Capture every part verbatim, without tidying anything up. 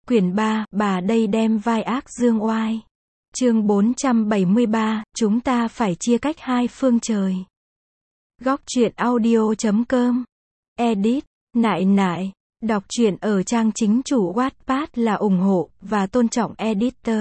Quyển ba, bà đây đem vai ác dương oai. Chương bốn trăm bảy mươi ba, chúng ta phải chia cách hai phương trời. Góc truyện audio chấm com. Edit, nại nại. Đọc truyện ở trang chính chủ Wattpad là ủng hộ và tôn trọng editor.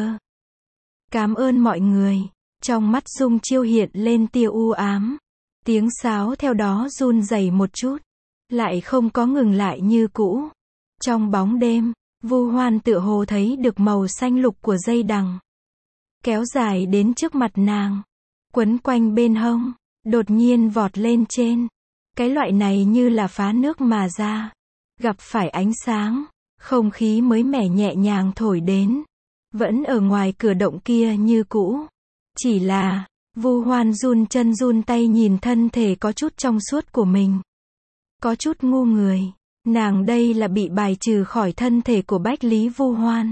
Cảm ơn mọi người. Trong mắt Dung Chiêu hiện lên tia u ám. Tiếng sáo theo đó run rẩy một chút, lại không có ngừng lại như cũ. Trong bóng đêm, Vu Hoan tựa hồ thấy được màu xanh lục của dây đằng kéo dài đến trước mặt nàng, quấn quanh bên hông, đột nhiên vọt lên trên. Cái loại này như là phá nước mà ra, gặp phải ánh sáng, không khí mới mẻ nhẹ nhàng thổi đến, vẫn ở ngoài cửa động kia như cũ. Chỉ là, Vu Hoan run chân run tay nhìn thân thể có chút trong suốt của mình. Có chút ngu người, nàng đây là bị bài trừ khỏi thân thể của Bách Lý Vu Hoan.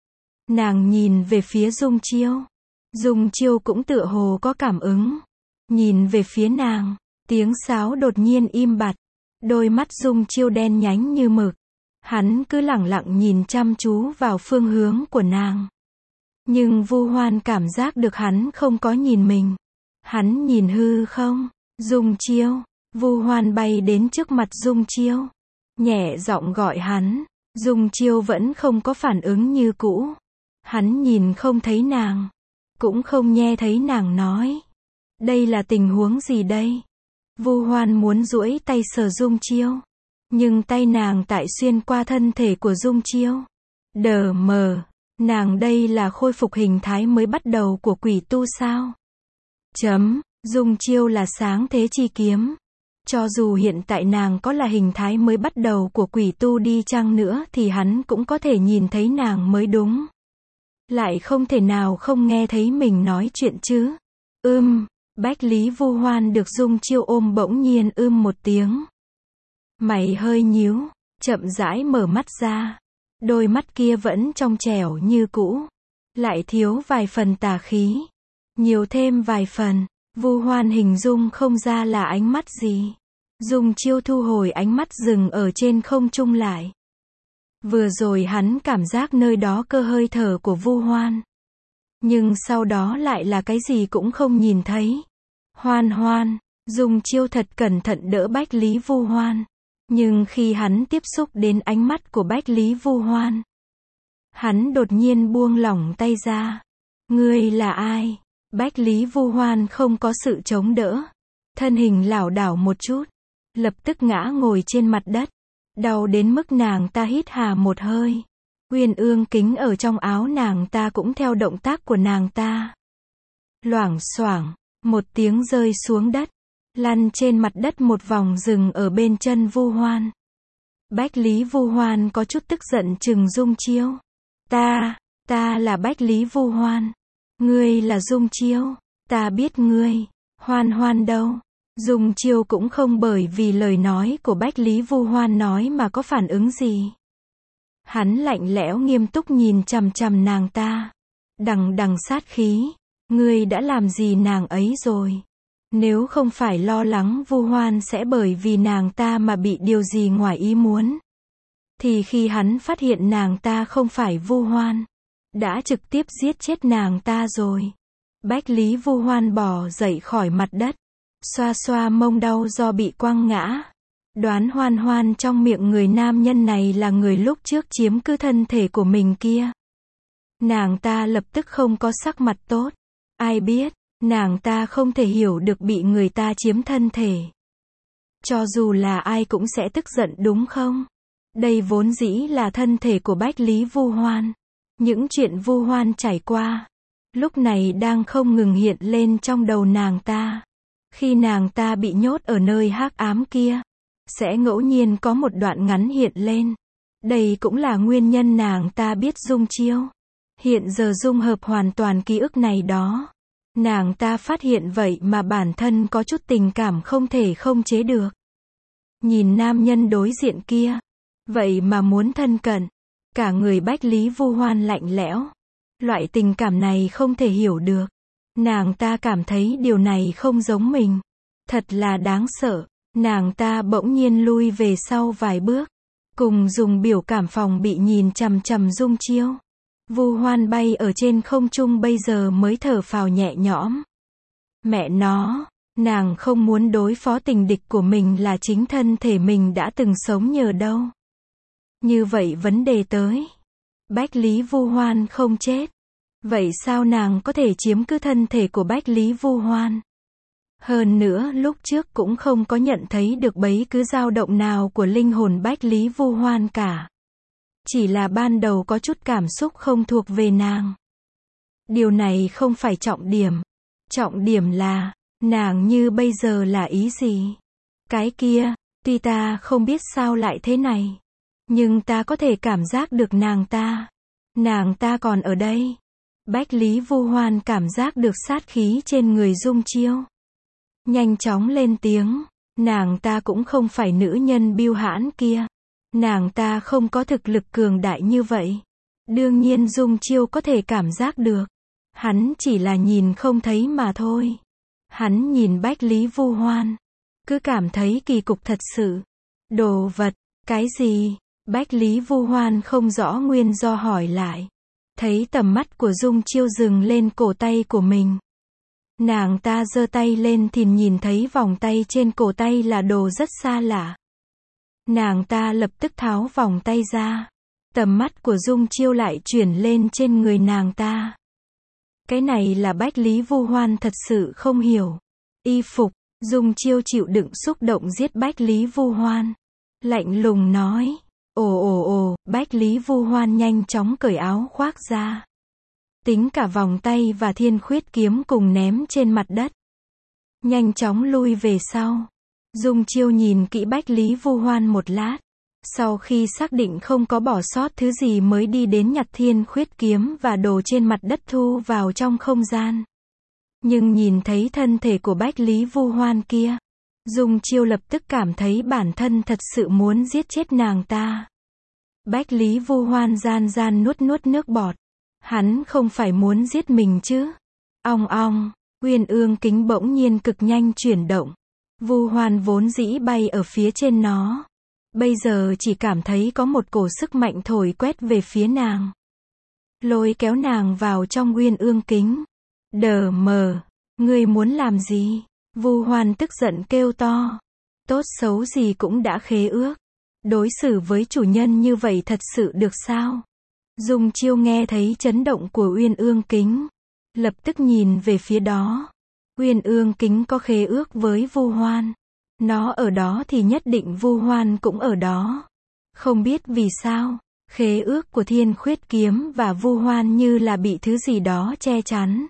Nàng nhìn về phía Dung Chiêu. Dung Chiêu cũng tựa hồ có cảm ứng. Nhìn về phía nàng, tiếng sáo đột nhiên im bặt. Đôi mắt Dung Chiêu đen nhánh như mực. Hắn cứ lẳng lặng nhìn chăm chú vào phương hướng của nàng. Nhưng Vu Hoan cảm giác được hắn không có nhìn mình. Hắn nhìn hư không. Dung Chiêu. Vu Hoan bay đến trước mặt Dung Chiêu, nhẹ giọng gọi hắn. Dung Chiêu vẫn không có phản ứng như cũ. Hắn nhìn không thấy nàng, cũng không nghe thấy nàng nói. Đây là tình huống gì đây? Vu Hoan muốn duỗi tay sờ Dung Chiêu, nhưng tay nàng tại xuyên qua thân thể của Dung Chiêu. Đờ mờ, nàng đây là khôi phục hình thái mới bắt đầu của quỷ tu sao? Chấm, Dung Chiêu là sáng thế chi kiếm. Cho dù hiện tại nàng có là hình thái mới bắt đầu của quỷ tu đi chăng nữa thì hắn cũng có thể nhìn thấy nàng mới đúng. Lại không thể nào không nghe thấy mình nói chuyện chứ. Ưm, Bách Lý Vu Hoan được Dung Chiêu ôm bỗng nhiên ưm một tiếng. Mày hơi nhíu, chậm rãi mở mắt ra. Đôi mắt kia vẫn trong trẻo như cũ. Lại thiếu vài phần tà khí. Nhiều thêm vài phần. Vu Hoan hình dung không ra là ánh mắt gì. Dung Chiêu thu hồi ánh mắt dừng ở trên không trung lại. Vừa rồi hắn cảm giác nơi đó cơ hơi thở của Vu Hoan. Nhưng sau đó lại là cái gì cũng không nhìn thấy. Hoan Hoan, Dung Chiêu thật cẩn thận đỡ Bách Lý Vu Hoan. Nhưng khi hắn tiếp xúc đến ánh mắt của Bách Lý Vu Hoan, hắn đột nhiên buông lỏng tay ra. Ngươi là ai? Bách Lý Vu Hoan không có sự chống đỡ. Thân hình lảo đảo một chút, lập tức ngã ngồi trên mặt đất. Đau đến mức nàng ta hít hà một hơi. Uyên ương kính ở trong áo nàng ta cũng theo động tác của nàng ta. Loảng xoảng, một tiếng rơi xuống đất. Lăn trên mặt đất một vòng dừng ở bên chân Vu Hoan. Bách Lý Vu Hoan có chút tức giận trừng Dung Chiêu. Ta, ta là Bách Lý Vu Hoan. Ngươi là Dung Chiêu. Ta biết ngươi. Hoan Hoan đâu? Dung Chiêu cũng không bởi vì lời nói của Bách Lý Vu Hoan nói mà có phản ứng gì. Hắn lạnh lẽo nghiêm túc nhìn chằm chằm nàng ta. Đằng đằng sát khí. Ngươi đã làm gì nàng ấy rồi? Nếu không phải lo lắng Vu Hoan sẽ bởi vì nàng ta mà bị điều gì ngoài ý muốn, thì khi hắn phát hiện nàng ta không phải Vu Hoan, đã trực tiếp giết chết nàng ta rồi. Bách Lý Vu Hoan bò dậy khỏi mặt đất, xoa xoa mông đau do bị quăng ngã. Đoán Hoan Hoan trong miệng người nam nhân này là người lúc trước chiếm cứ thân thể của mình kia. Nàng ta lập tức không có sắc mặt tốt. Ai biết, nàng ta không thể hiểu được bị người ta chiếm thân thể. Cho dù là ai cũng sẽ tức giận đúng không? Đây vốn dĩ là thân thể của Bách Lý Vu Hoan. Những chuyện Vu Hoan trải qua, lúc này đang không ngừng hiện lên trong đầu nàng ta. Khi nàng ta bị nhốt ở nơi hắc ám kia, sẽ ngẫu nhiên có một đoạn ngắn hiện lên. Đây cũng là nguyên nhân nàng ta biết Dung Chiêu. Hiện giờ dung hợp hoàn toàn ký ức này đó. Nàng ta phát hiện vậy mà bản thân có chút tình cảm không thể không chế được. Nhìn nam nhân đối diện kia, vậy mà muốn thân cận. Cả người Bách Lý Vu Hoan lạnh lẽo. Loại tình cảm này không thể hiểu được. Nàng ta cảm thấy điều này không giống mình. Thật là đáng sợ. Nàng ta bỗng nhiên lui về sau vài bước. cùng dùng biểu cảm phòng bị nhìn chằm chằm Dung Chiêu. Vu Hoan bay ở trên không trung bây giờ mới thở phào nhẹ nhõm. Mẹ nó, nàng không muốn đối phó tình địch của mình là chính thân thể mình đã từng sống nhờ đâu. Như vậy vấn đề tới. Bách Lý Vu Hoan không chết. Vậy sao nàng có thể chiếm cứ thân thể của Bách Lý Vu Hoan? Hơn nữa lúc trước cũng không có nhận thấy được bấy cứ dao động nào của linh hồn Bách Lý Vu Hoan cả. Chỉ là ban đầu có chút cảm xúc không thuộc về nàng. Điều này không phải trọng điểm. Trọng điểm là, nàng như bây giờ là ý gì? Cái kia, tuy ta không biết sao lại thế này. Nhưng ta có thể cảm giác được nàng ta. Nàng ta còn ở đây. Bách Lý Vu Hoan cảm giác được sát khí trên người Dung Chiêu. Nhanh chóng lên tiếng. Nàng ta cũng không phải nữ nhân biêu hãn kia. Nàng ta không có thực lực cường đại như vậy. Đương nhiên Dung Chiêu có thể cảm giác được. Hắn chỉ là nhìn không thấy mà thôi. Hắn nhìn Bách Lý Vu Hoan. Cứ cảm thấy kỳ cục thật sự. Đồ vật, cái gì? Bách Lý Vu Hoan không rõ nguyên do hỏi lại. Thấy tầm mắt của Dung Chiêu dừng lên cổ tay của mình. Nàng ta giơ tay lên thì nhìn thấy vòng tay trên cổ tay là đồ rất xa lạ. Nàng ta lập tức tháo vòng tay ra. Tầm mắt của Dung Chiêu lại chuyển lên trên người nàng ta. Cái này là Bách Lý Vu Hoan thật sự không hiểu. Y phục, Dung Chiêu chịu đựng xúc động giết Bách Lý Vu Hoan. Lạnh lùng nói. Ồ ồ ồ, Bách Lý Vu Hoan nhanh chóng cởi áo khoác ra. Tính cả vòng tay và thiên khuyết kiếm cùng ném trên mặt đất. Nhanh chóng lui về sau. Dung Chiêu nhìn kỹ Bách Lý Vu Hoan một lát. Sau khi xác định không có bỏ sót thứ gì mới đi đến nhặt thiên khuyết kiếm và đồ trên mặt đất thu vào trong không gian. Nhưng nhìn thấy thân thể của Bách Lý Vu Hoan kia. Dung Chiêu lập tức cảm thấy bản thân thật sự muốn giết chết nàng ta. Bách Lý Vu Hoan gian gian nuốt nuốt nước bọt. Hắn không phải muốn giết mình chứ. Ong ong, Uyên Ương kính bỗng nhiên cực nhanh chuyển động. Vu Hoan vốn dĩ bay ở phía trên nó. Bây giờ chỉ cảm thấy có một cổ sức mạnh thổi quét về phía nàng. Lôi kéo nàng vào trong Uyên Ương kính. Đờ mờ, ngươi muốn làm gì? Vu Hoan tức giận kêu to. Tốt xấu gì cũng đã khế ước. Đối xử với chủ nhân như vậy thật sự được sao? Dung Chiêu nghe thấy chấn động của Uyên Ương kính. Lập tức nhìn về phía đó. Uyên Ương kính có khế ước với Vu Hoan. Nó ở đó thì nhất định Vu Hoan cũng ở đó. Không biết vì sao, khế ước của thiên khuyết kiếm và Vu Hoan như là bị thứ gì đó che chắn.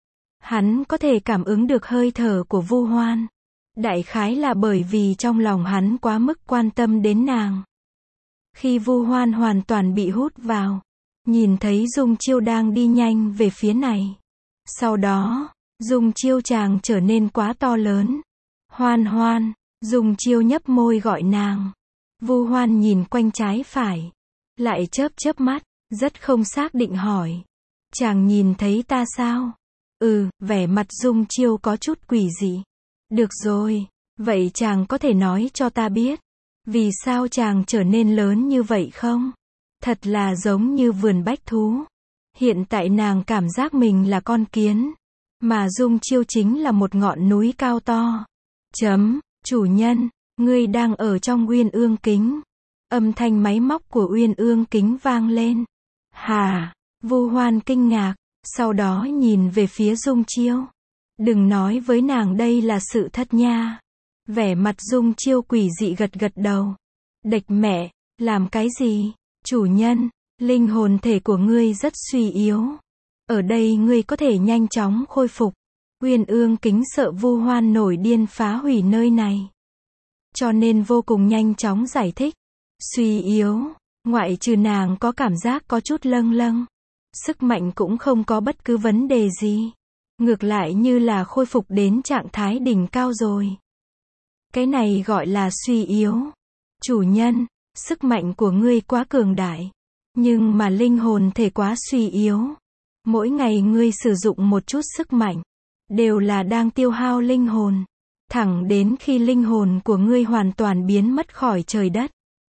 Hắn có thể cảm ứng được hơi thở của Vu Hoan. Đại khái là bởi vì trong lòng hắn quá mức quan tâm đến nàng. Khi Vu Hoan hoàn toàn bị hút vào, nhìn thấy Dung Chiêu đang đi nhanh về phía này. Sau đó, Dung Chiêu chàng trở nên quá to lớn. Hoan Hoan, Dung Chiêu nhấp môi gọi nàng. Vu Hoan nhìn quanh trái phải, lại chớp chớp mắt, rất không xác định hỏi. Chàng nhìn thấy ta sao? Ừ, vẻ mặt Dung Chiêu có chút quỷ dị. Được rồi, vậy chàng có thể nói cho ta biết, vì sao chàng trở nên lớn như vậy không? Thật là giống như vườn bách thú. Hiện tại nàng cảm giác mình là con kiến, mà Dung Chiêu chính là một ngọn núi cao to. Chấm, chủ nhân, ngươi đang ở trong Uyên Ương kính. Âm thanh máy móc của Uyên Ương kính vang lên. Hà, Vu Hoan kinh ngạc, sau đó nhìn về phía Dung Chiêu. Đừng nói với nàng đây là sự thật nha. Vẻ mặt Dung Chiêu quỷ dị gật gật đầu. Địch mẹ, làm cái gì? Chủ nhân, linh hồn thể của ngươi rất suy yếu. Ở đây ngươi có thể nhanh chóng khôi phục. Uyên Ương kính sợ Vu Hoan nổi điên phá hủy nơi này. Cho nên vô cùng nhanh chóng giải thích. Suy yếu, ngoại trừ nàng có cảm giác có chút lâng lâng. Sức mạnh cũng không có bất cứ vấn đề gì. Ngược lại như là khôi phục đến trạng thái đỉnh cao rồi. Cái này gọi là suy yếu. Chủ nhân, sức mạnh của ngươi quá cường đại. Nhưng mà linh hồn thể quá suy yếu. Mỗi ngày ngươi sử dụng một chút sức mạnh, đều là đang tiêu hao linh hồn. Thẳng đến khi linh hồn của ngươi hoàn toàn biến mất khỏi trời đất.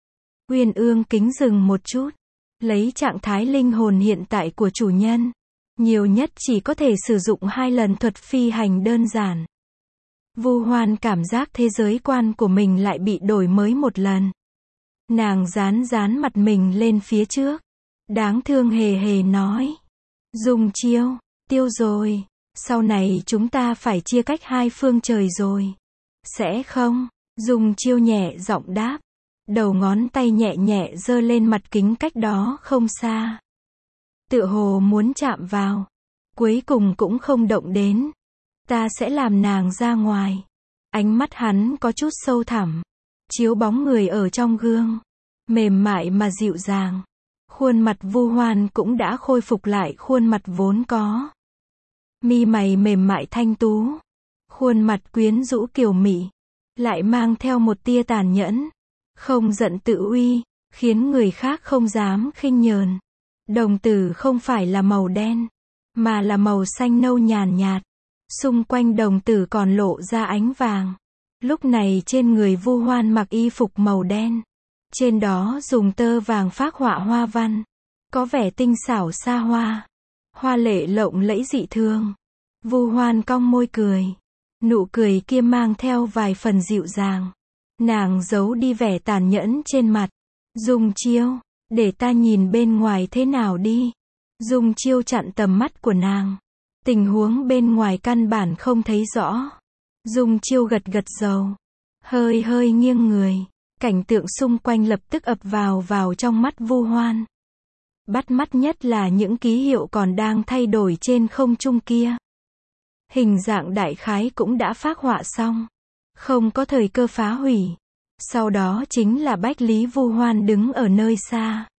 Uyên Ương Kính dừng một chút. Lấy trạng thái linh hồn hiện tại của chủ nhân, nhiều nhất chỉ có thể sử dụng hai lần thuật phi hành đơn giản. Vu Hoan cảm giác thế giới quan của mình lại bị đổi mới một lần. Nàng dán dán mặt mình lên phía trước. Đáng thương hề hề nói. Dùng chiêu, tiêu rồi. Sau này chúng ta phải chia cách hai phương trời rồi. Sẽ không? Dùng chiêu nhẹ giọng đáp. Đầu ngón tay nhẹ nhẹ giơ lên mặt kính cách đó không xa. Tựa hồ muốn chạm vào. Cuối cùng cũng không động đến. Ta sẽ làm nàng ra ngoài. Ánh mắt hắn có chút sâu thẳm. Chiếu bóng người ở trong gương. Mềm mại mà dịu dàng. Khuôn mặt Vu Hoan cũng đã khôi phục lại khuôn mặt vốn có. Mi mày mềm mại thanh tú. Khuôn mặt quyến rũ kiều mị. Lại mang theo một tia tàn nhẫn. Không giận tự uy. Khiến người khác không dám khinh nhờn. Đồng tử không phải là màu đen. Mà là màu xanh nâu nhàn nhạt. Xung quanh đồng tử còn lộ ra ánh vàng. Lúc này trên người Vu Hoan mặc y phục màu đen. Trên đó dùng tơ vàng phác họa hoa văn. Có vẻ tinh xảo xa hoa. Hoa lệ lộng lẫy dị thương. Vu Hoan cong môi cười. Nụ cười kia mang theo vài phần dịu dàng. Nàng giấu đi vẻ tàn nhẫn trên mặt. Dùng chiêu, để ta nhìn bên ngoài thế nào đi. Dùng chiêu chặn tầm mắt của nàng. Tình huống bên ngoài căn bản không thấy rõ. Dùng chiêu gật gật đầu. Hơi hơi nghiêng người. Cảnh tượng xung quanh lập tức ập vào vào trong mắt Vu Hoan. Bắt mắt nhất là những ký hiệu còn đang thay đổi trên không trung kia. Hình dạng đại khái cũng đã phác họa xong. Không có thời cơ phá hủy. Sau đó chính là Bách Lý Vu Hoan đứng ở nơi xa.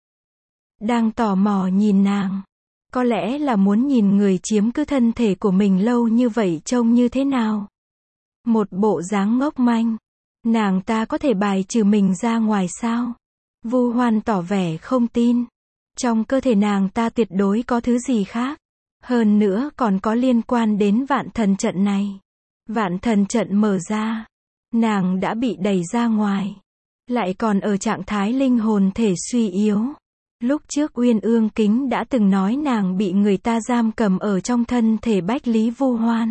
Đang tò mò nhìn nàng. Có lẽ là muốn nhìn người chiếm cứ thân thể của mình lâu như vậy trông như thế nào. Một bộ dáng ngốc manh. Nàng ta có thể bài trừ mình ra ngoài sao? Vu Hoan tỏ vẻ không tin. Trong cơ thể nàng ta tuyệt đối có thứ gì khác. Hơn nữa còn có liên quan đến vạn thần trận này. Vạn thần trận mở ra. Nàng đã bị đẩy ra ngoài. Lại còn ở trạng thái linh hồn thể suy yếu. Lúc trước Uyên Ương Kính đã từng nói nàng bị người ta giam cầm ở trong thân thể Bách Lý Vu Hoan.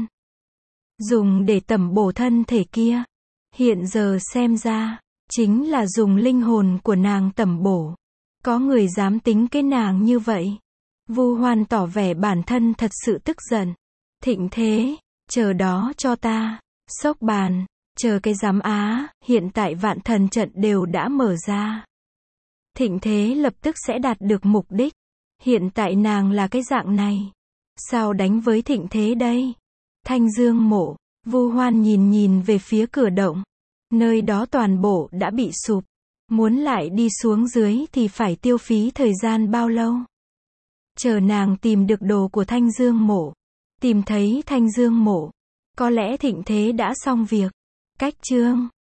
Dùng để tẩm bổ thân thể kia. Hiện giờ xem ra, chính là dùng linh hồn của nàng tẩm bổ. Có người dám tính cái nàng như vậy. Vu Hoan tỏ vẻ bản thân thật sự tức giận. Thịnh Thế, chờ đó cho ta. Sốc bàn, chờ cái giám á, hiện tại vạn thần trận đều đã mở ra. Thịnh Thế lập tức sẽ đạt được mục đích. Hiện tại nàng là cái dạng này. Sao đánh với Thịnh Thế đây? Thanh Dương Mộ. Vu Hoan nhìn nhìn về phía cửa động. Nơi đó toàn bộ đã bị sụp. Muốn lại đi xuống dưới thì phải tiêu phí thời gian bao lâu? Chờ nàng tìm được đồ của Thanh Dương Mộ. Tìm thấy Thanh Dương Mộ. Có lẽ Thịnh Thế đã xong việc. Cách chương